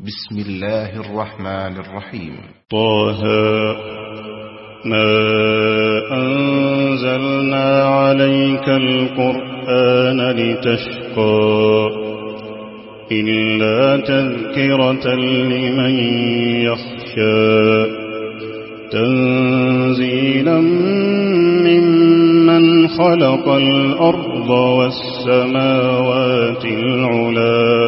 بسم الله الرحمن الرحيم. طه ما أنزلنا عليك القرآن لتشقى إلا تذكرة لمن يخشى تنزيلا ممن خلق الأرض والسماوات العلى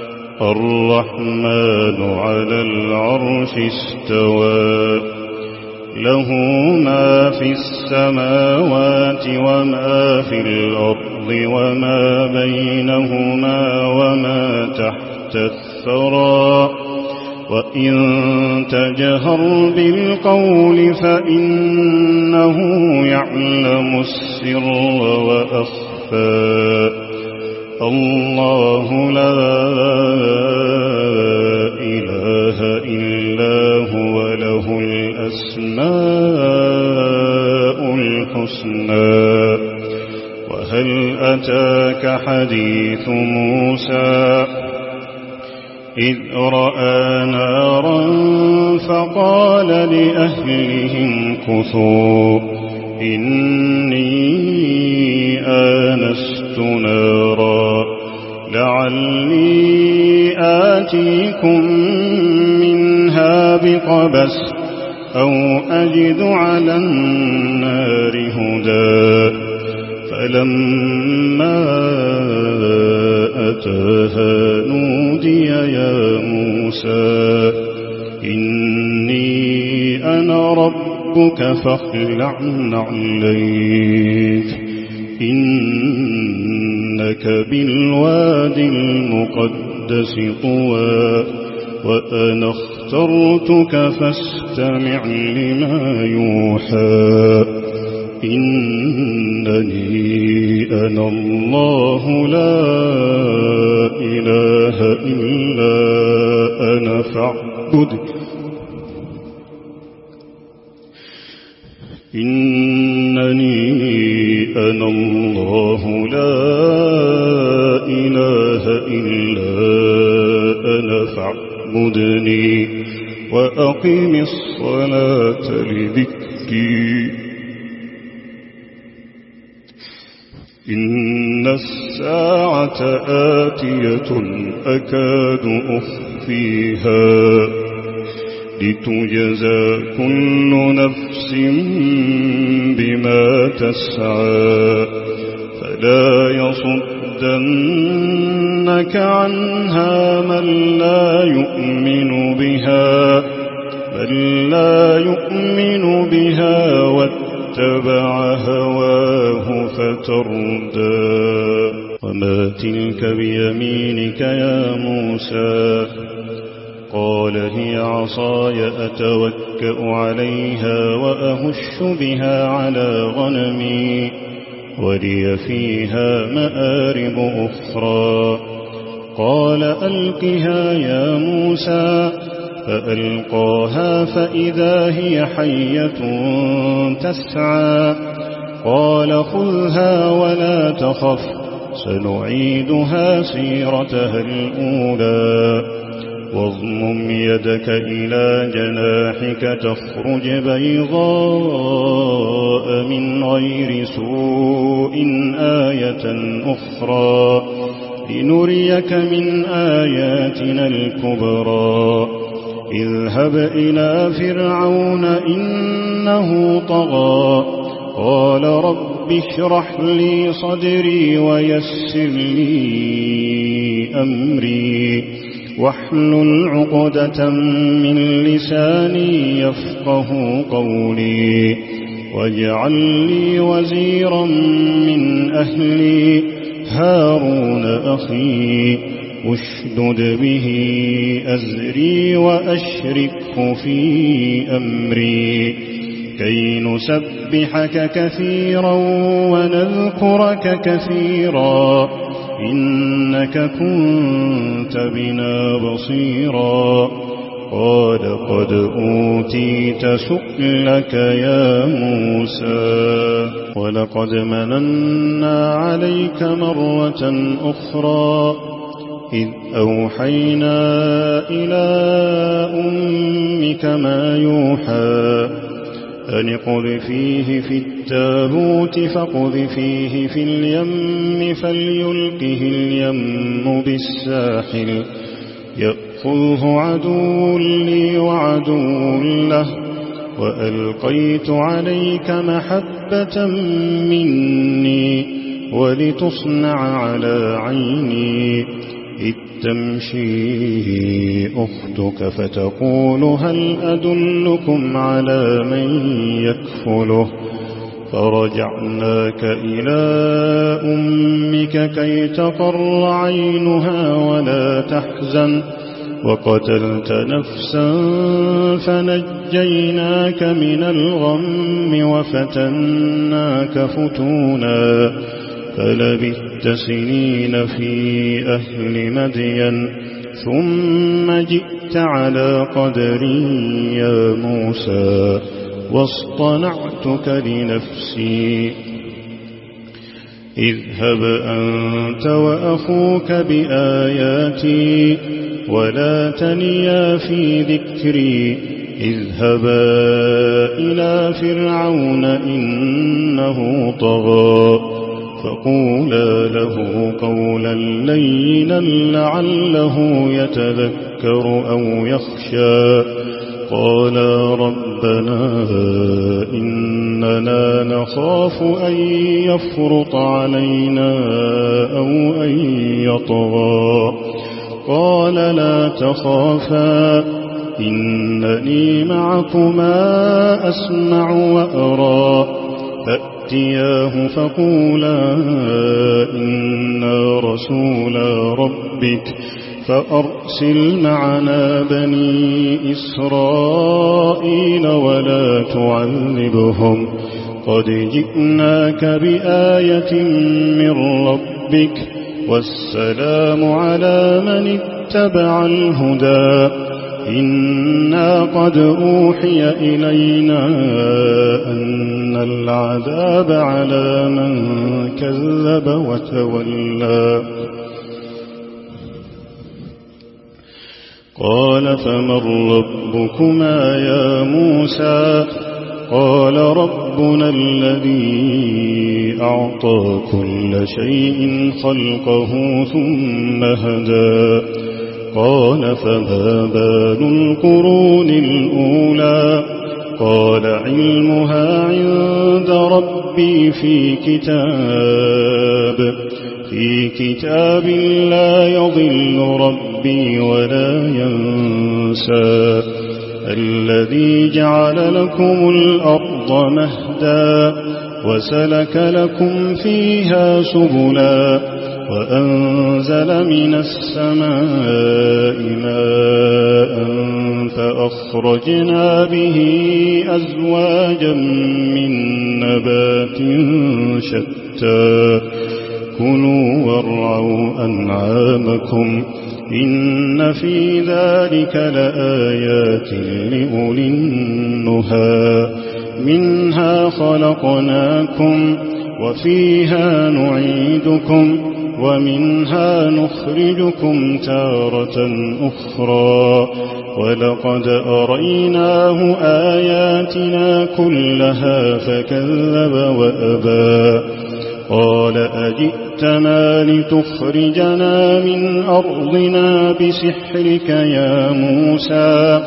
الرحمن على العرش استوى له ما في السماوات وما في الأرض وما بينهما وما تحت الثرى وإن تجهر بالقول فإنه يعلم السر وأخفى الله لا إله إلا هو له الأسماء الحسنى وهل أتاك حديث موسى إذ رأى نارا فقال لأهلهم كثوا إني آنست نارا لعلي آتيكم منها بقبس أو أجد على النار هدى فلما أتاها نودي يا موسى إني أنا ربك فاخلع نعليك إنك بالوادي المقدس طوى وأنا اخترتك فاستمع لما يوحى إنني أنا الله لا إله إلا أنا فاعبد إنني أنا الله لا إله إلا أنا فاعبدني وأقم الصلاة لذكري إن الساعة آتية أكاد أخفيها لتجزى كل نفس بما تسعى فلا يصدنك عنها من لا يؤمن بها واتبع هواه فتردى وما تلك بيمينك يا موسى قال هي عصاي أتوكأ عليها وأهش بها على غنمي ولي فيها مآرب أخرى قال ألقها يا موسى فألقاها فإذا هي حية تسعى قال خذها ولا تخف سنعيدها سيرتها الأولى واضمم يدك إلى جناحك تخرج بيضاء من غير سوء آية أخرى لنريك من آياتنا الكبرى اذهب إلى فرعون إنه طغى قال رب اشرح لي صدري ويسر لي أمري واحلل عقدة من لساني يفقه قولي واجعل لي وزيرا من أهلي هارون أخي اشدد به أزري وأشركه في أمري كي نسبحك كثيرا ونذكرك كثيرا إنك كنت بنا بصيرا قال قد أوتيت سؤلك يا موسى ولقد مننا عليك مرة أخرى إذ أوحينا إلى أمك ما يوحى أن اقذفيه في التابوت فاقذفيه في اليم فليلقه اليم بالساحل يأخذه عدو لي وعدو له وألقيت عليك محبة مني ولتصنع على عيني إذ تمشي أختك فتقول هل أدلكم على من يكفله فرجعناك إلى أمك كي تقر عينها ولا تحزن وقتلت نفسا فنجيناك من الغم وفتناك فتونا فلبثت سنين في أهل مدين ثم جئت على قدري يا موسى واصطنعتك لنفسي اذهب أنت وأخوك بآياتي ولا تنيا في ذكري اذهبا إلى فرعون إنه طغى فقولا له قولا لينا لعله يتذكر أو يخشى قالا ربنا إننا نخاف أن يفرط علينا أو أن يطغى قال لا تخافا إنني معكما أسمع وأرى فأتياه فقولا إنا رسولا ربك فأرسل معنا بني إسرائيل ولا تعذبهم قد جئناك بآية من ربك والسلام على من اتبع الهدى إنا قد أوحي إلينا أن العذاب على من كذب وتولى قال فمن ربكما يا موسى قال ربنا الذي أعطى كل شيء خلقه ثم هدى قال فما بال القرون الأولى قال علمها عند ربي في كتاب لا يضل ربي ولا ينسى الذي جعل لكم الأرض مهدا وسلك لكم فيها سبلا وأنزل من السماء ماء فأخرجنا به أزواجا من نبات شتى كلوا وارعوا أنعامكم إن في ذلك لآيات لأولي النهى منها خلقناكم وفيها نعيدكم ومنها نخرجكم تارة أخرى ولقد أريناه آياتنا كلها فكذب وأبى قال أجئتنا لتخرجنا من أرضنا بسحرك يا موسى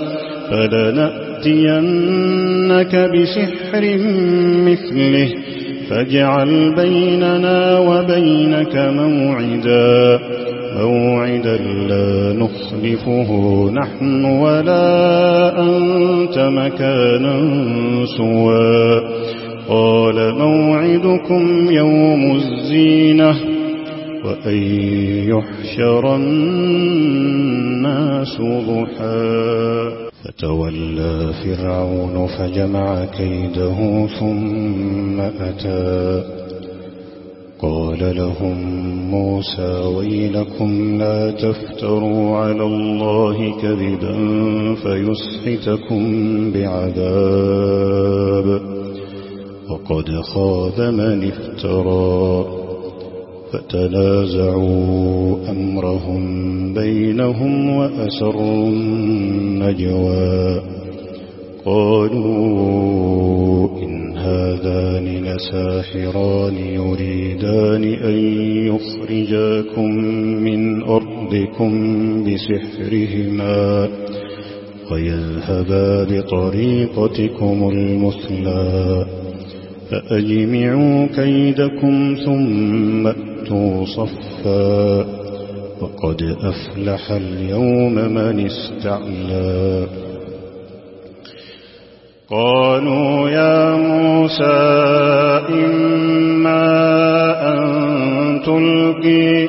فلنأتينك بسحر مثله فاجعل بيننا وبينك موعدا لا نخلفه نحن ولا أنت مكانا سوى قال موعدكم يوم الزينة وأن يحشر الناس ضحى فتولى فرعون فجمع كيده ثم أتى قال لهم موسى ويلكم لا تفتروا على الله كذبا فيسحتكم بعذاب وقد خاب من افترى فتنازعوا أمرهم بينهم وأسروا النجوى قالوا إن هذان لساحران يريدان أن يخرجاكم من أرضكم بسحرهما ويذهبا بطريقتكم المثلى فأجمعوا كيدكم ثم أتوا صفا وقد أفلح اليوم من استعلى قالوا يا موسى إما أن تلقي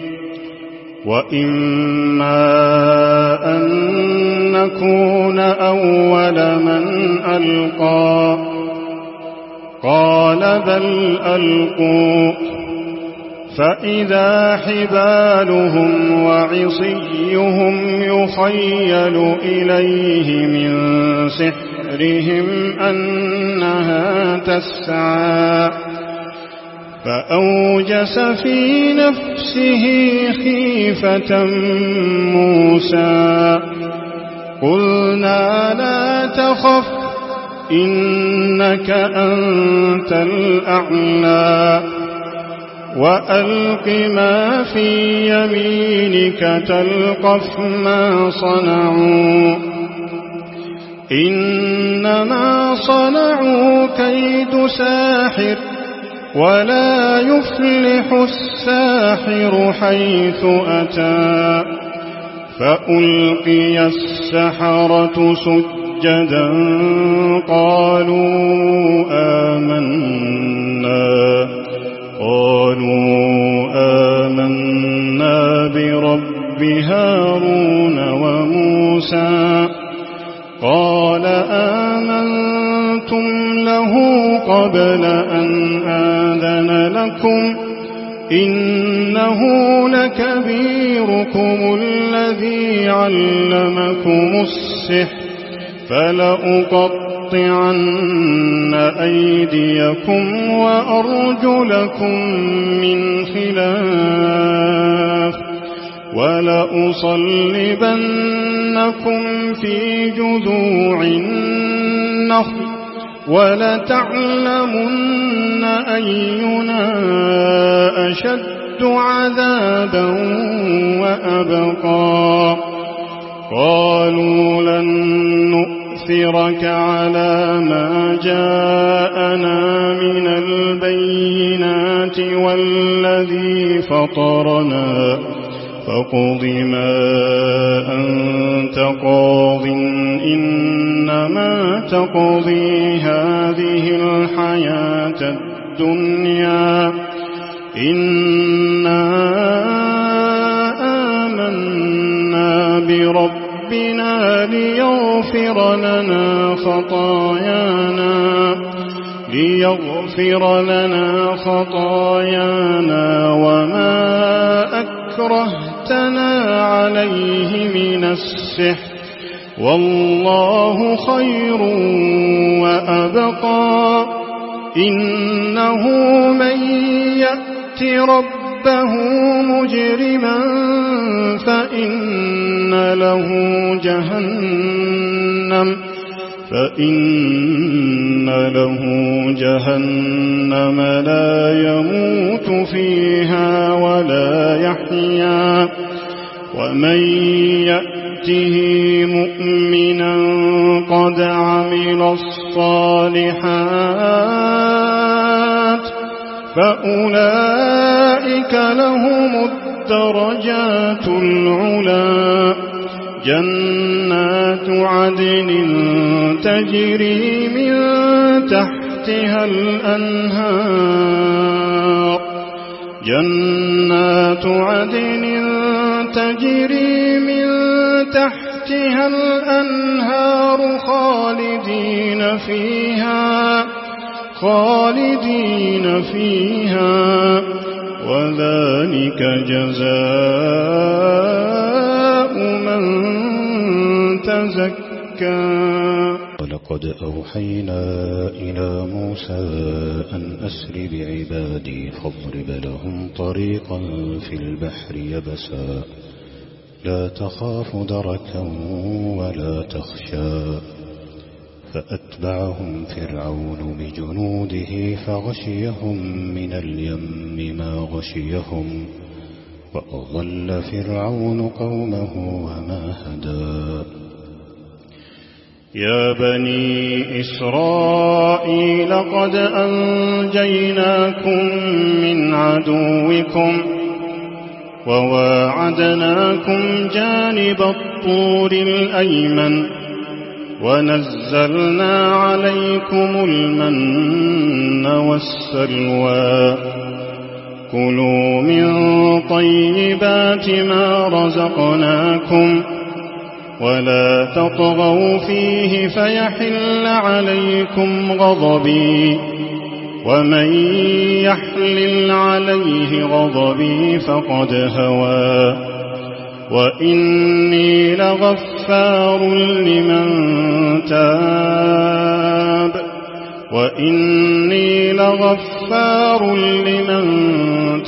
وإما أن نكون أول من ألقى قال بل ألقوا فإذا حبالهم وعصيهم يخيل إليه من سحرهم أنها تسعى فأوجس في نفسه خيفة موسى قلنا لا تخف إنك أنت الأعلى وألق ما في يمينك تلقف ما صنعوا إنما صنعوا كيد ساحر ولا يفلح الساحر حيث أتى فألقي السحرة سجدا قالوا آمنا برب هارون وموسى قال آمنتم له قبل أن آذن لكم إنه لكبيركم الذي علمكم السحر فلأقطعن أيديكم وأرجلكم من خلاف ولأصلبنكم في جذوع النخل ولتعلمن أينا أشد عذابا وأبقى قالوا لن نؤثرك على ما جاءنا من البينات والذي فطرنا فاقض ما أنت قاض إنما تقضي هذه الحياة الدنيا إنا آمنا بربنا ليغفر لنا خطايانا وما أكرهتنا عليه من السحر والله خير وأبقى إنه من يأت ربه مجرما فإن له جهنم لا يموت فيها ولا يحيا ومن يأته مؤمنا قد عمل الصالحات فأولئك لهم الدرجات العلى جنات عدن تجري من تحتها الأنهار جنات عدن تجري من تحتها الأنهار خالدين فيها وذلك جزاء من تزكى ولقد أوحينا إلى موسى أن أسر بعبادي فاضرب لهم طريقا في البحر يبسا لا تخاف دركا ولا تخشى فأتبعهم فرعون بجنوده فغشيهم من اليم ما غشيهم وأضل فرعون قومه وما هدى يا بني إسرائيل قد أنجيناكم من عدوكم وواعدناكم جانب الطور الأيمن ونزلنا عليكم المن والسلوى كلوا من طيبات ما رزقناكم ولا تطغوا فيه فيحل عليكم غضبي ومن يحلل عليه غضبي فقد هوى وإني لغفار لمن تاب وإني لغفار لمن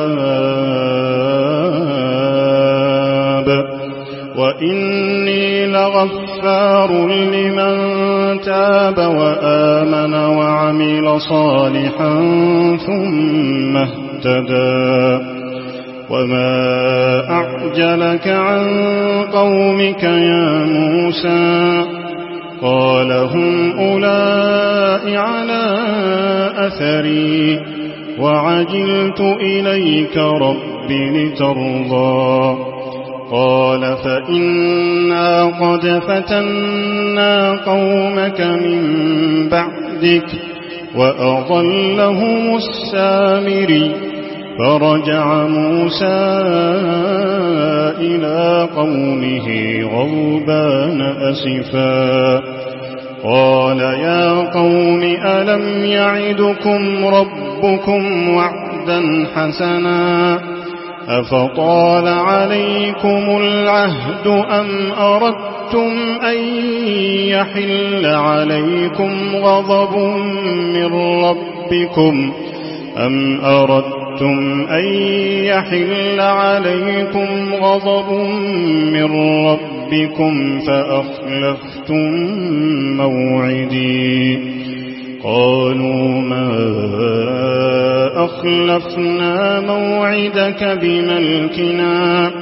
تاب وإني لغفار لمن تاب وآمن وعمل صالحا ثم اهتدى وما أعجلك عن قومك يا موسى قال هم أولئك على أثري وعجلت إليك رب لترضى قال فإنا قد فتنا قومك من بعدك وأضلهم السامري فرجع موسى إلى قومه غضبان أسفا قال يا قوم ألم يعدكم ربكم وعدا حسنا أفطال عليكم العهد أم أردتم أن يحل عليكم غضب من ربكم أن يحل عليكم غضب من ربكم فأخلفتم موعدي قالوا ما أخلفنا موعدك بملكنا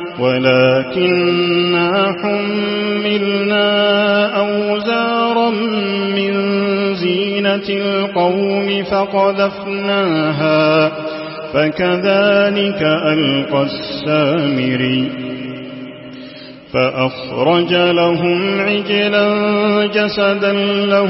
ولكننا حملنا أوزارا من زينة القوم فقذفناها فكذلك ألقى السامري فأخرج لهم عجلا جسدا له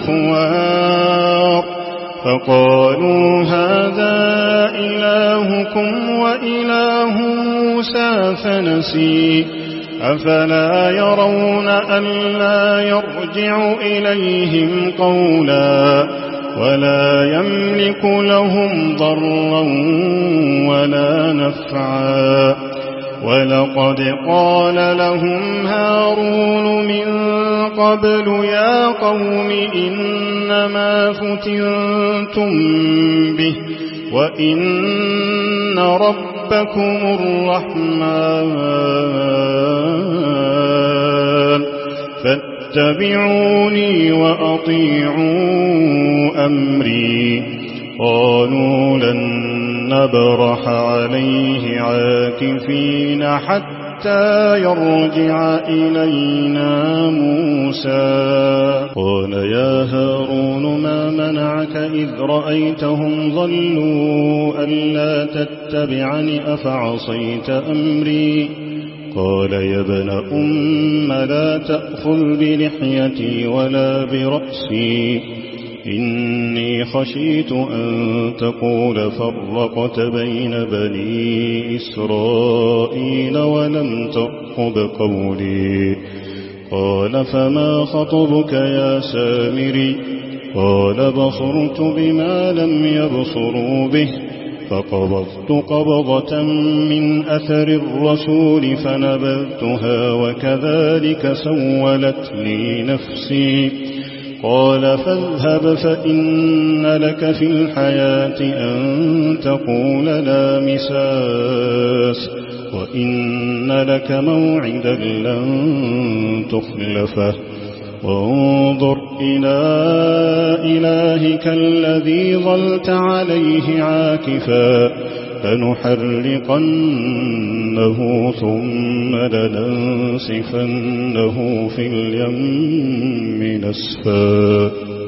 خوار فقالوا هذا إلهكم وإله موسى فنسي أفلا يرون ألا يرجع إليهم قولا ولا يملك لهم ضرا ولا نفعا ولقد قال لهم هارون من قبل يا قوم إنما فتنتم به وإن ربكم الرحمن فاتبعوني وأطيعوا أمري قالوا لن نبرح عليه عاكفين حتى يرجع إلينا موسى قال يا هارون ما منعك إذ رأيتهم ضلوا ألا تتبعني أفعصيت أمري قال يا ابن أم لا تأخذ بلحيتي ولا برأسي إني خشيت أن تقول فرقت بين بني إسرائيل ولم تأخذ قولي قال فما خطبك يا سامري قال بصرت بما لم يبصروا به فقبضت قبضة من أثر الرسول فنبذتها وكذلك سولت لي نفسي. قال فاذهب فإن لك في الحياة أن تقول لا مساس وإن لك موعدا لن تخلفه وانظر إلى إلهك الذي ظلت عليه عاكفا لنحرقنه ثم لننسفنه في اليم نسفا.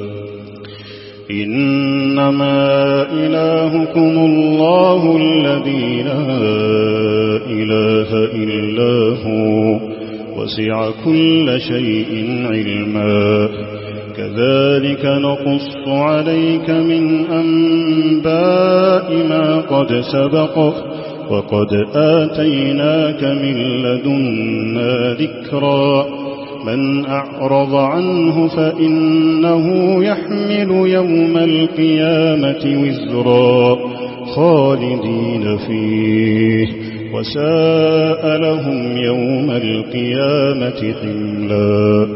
إنما إلهكم الله الذي لا إله إلا هو وسع كل شيء علما. كذلك نقص عليك من أنباء ما قد سبق وقد آتيناك من لدنا ذكرا. من أعرض عنه فإنه يحمل يوم القيامة وزرا خالدين فيه وساء لهم يوم القيامة حملا.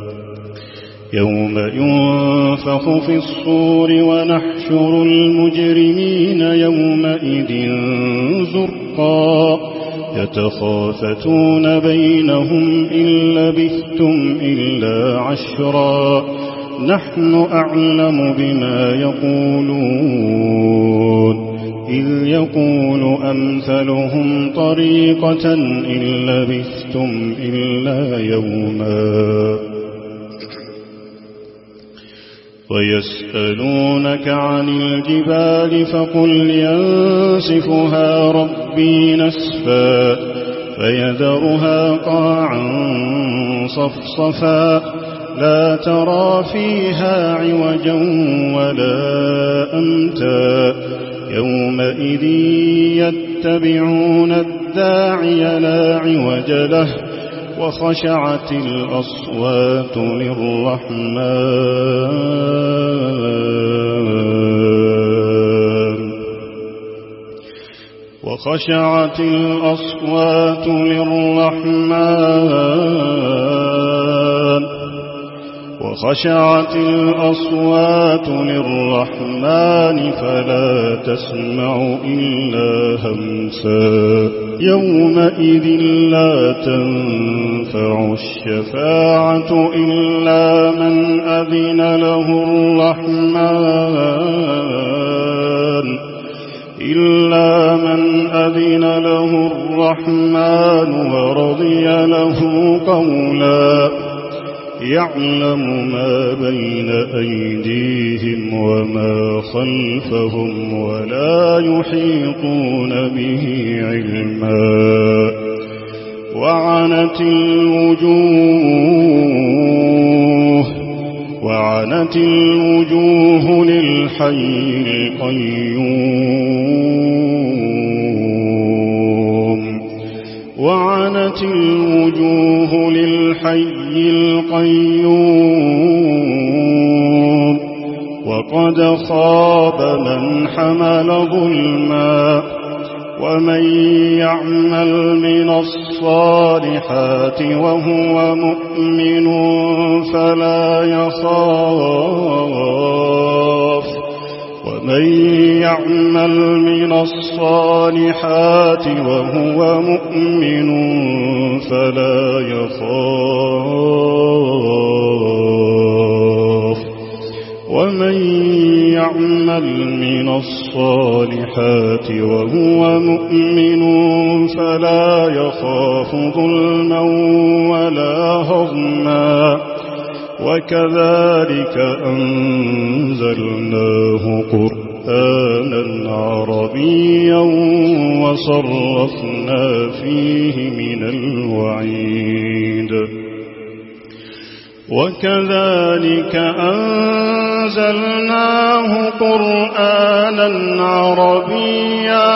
يوم ينفخ في الصور ونحشر المجرمين يومئذ زرقا يتخافتون بينهم إن لبثتم إلا عشرا نحن أعلم بما يقولون إذ يقول أمثلهم طريقة إن لبثتم إلا يوما. ويسألونك عن الجبال فقل ينسفها ربي نسفا فيذرها قاعا صفصفا لا ترى فيها عوجا ولا أمتا. يومئذ يتبعون الداعي لا عوج له وخشعت الأصوات للرحمن وخشعت الأصوات للرحمن فلا تسمع إلا همسا. يومئذ لا تنفع الشفاعة إلا من أذن له الرحمن ورضي له قولا. يعلم ما بين أيديهم وما خلفهم ولا يحيطون به علما. وعنت الوجوه للحي القيوم وقد خاب من حمل ظلما. ومن يعمل من الصالحات وهو مؤمن فلا يخاف ظلما ولا هضما. وكذلك أنزلناه قرآنا عربيا وصرفنا فيه من الوعيد. وكذلك أنزلناه قرآنا عربيا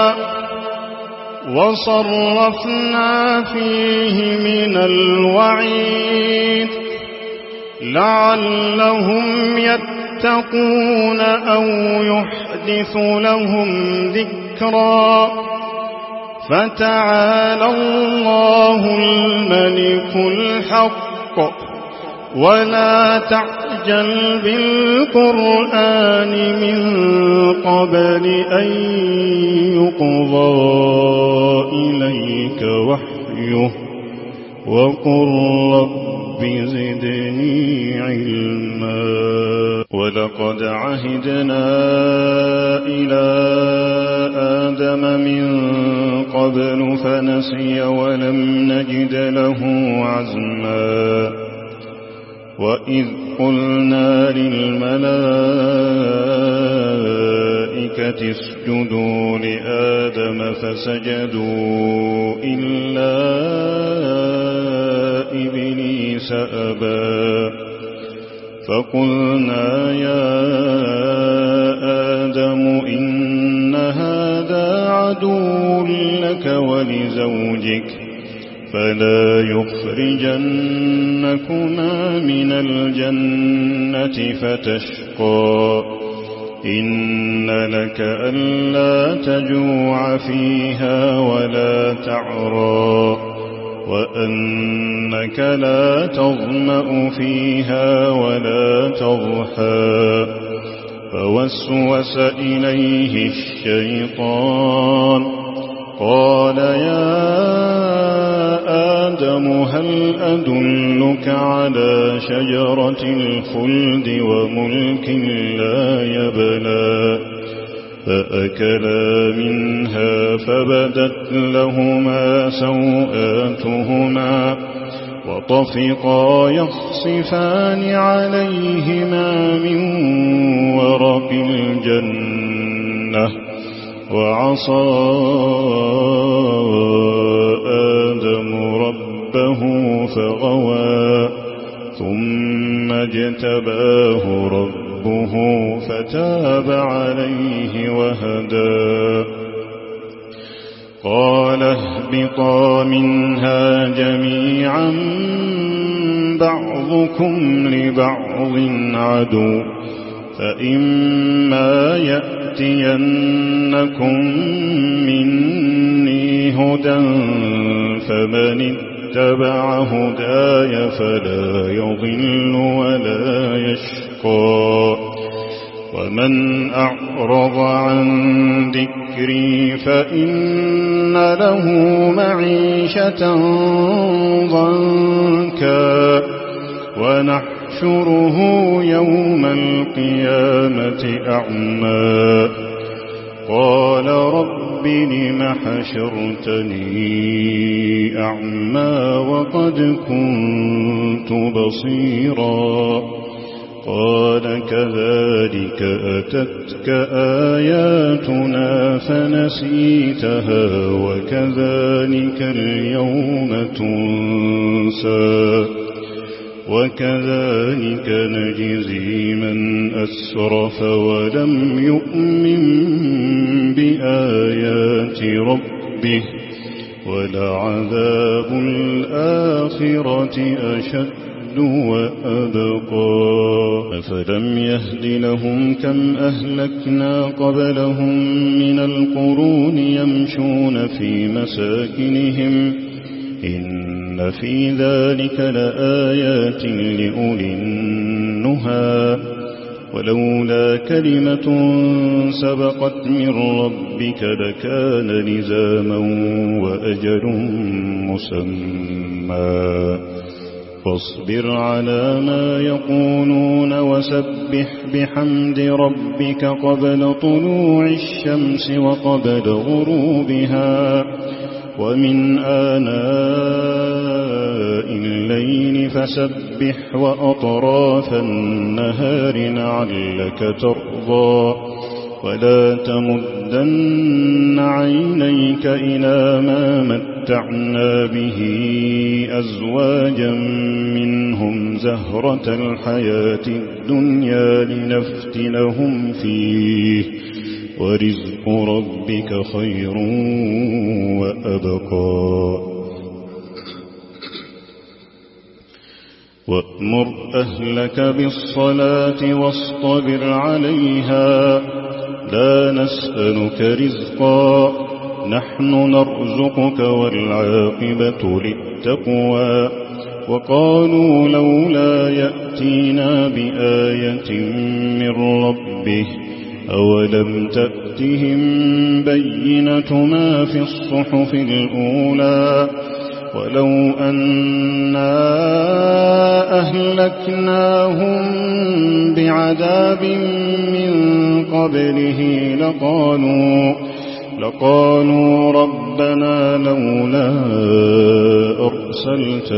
وصرفنا فيه من الوعيد لعلهم يتقون أو يحدثون يحدث لهم ذكرا. فتعالى الله الملك الحق ولا تعجل بالقرآن من قبل أن يقضى إليك وحيه وقل رب زدني علما. ولقد عهدنا إلى آدم من قبل فنسي ولم نجد له عزما. وإذ قلنا للملائكة اسجدوا لآدم فسجدوا إلا إبليس أبى. فقلنا يا آدم إن هذا عدو لك ولزوجك فلا يخرجنكما من الجنة فتشقى. إن لك ألا تجوع فيها ولا تعرى وأنك لا تظمأ فيها ولا تضحى. فوسوس إليه الشيطان قال يا آدم هل أدلك على شجرة الخلد وملك لا يبلى. فأكلا منها فبدت لهما سوآتهما وطفقا يخصفان عليهما من ورق الجنة. وعصى آدم ربه فغوى ثم اجتباه ربه فتاب عليه وهدى. قال اهبطا منها جميعا بعضكم لبعض عدو فإما يأتينكم مني هدى فمن اتبع هداي فلا يضل ولا يشقى. ومن أعرض عن ذكري فإن له معيشة ضنكا ونحشره يوم القيامة أعمى. قال رب لم حشرتني أعمى وقد كنت بصيرا. قال كذلك أتتك آياتنا فنسيتها وكذلك اليوم تنسى. وكذلك نجزي من أسرف ولم يؤمن بآيات ربه ولعذاب الآخرة أشد وأبقى. أفلم يهد لهم كم أهلكنا قبلهم من القرون يمشون في مساكنهم إن في ذلك لآيات لأولي النهى. ولولا كلمة سبقت من ربك لكان لزاما وأجل مسمى. فاصبر على ما يقولون وسبح بحمد ربك قبل طلوع الشمس وقبل غروبها ومن آناء الليل فسبح وأطراف النهار لعلك ترضى. ولا تمدن عينيك إلى ما متعنا به أزواجا منهم زهرة الحياة الدنيا لنفتنهم فيه ورزق ربك خير وأبقى. وأمر أهلك بالصلاة واصطبر عليها لا نسألك رزقا نحن نرزقك والعاقبة للتقوى وقالوا لولا يأتينا بآية من ربه أولم تأتهم بينة ما في الصحف الأولى ولو أنا أهلكناهم بعذاب من قبله لقالوا ربنا لولا أرسلت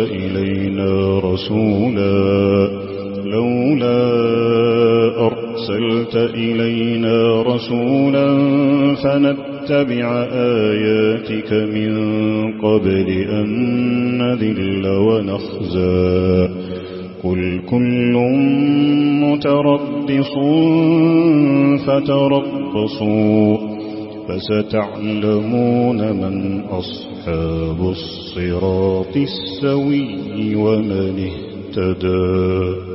إلينا رسولا فنتبع آياتك من قبل أن نذل ونخزى قل كل متربص فتربصوا فستعلمون من أصحاب الصراط السوي ومن اهتدى.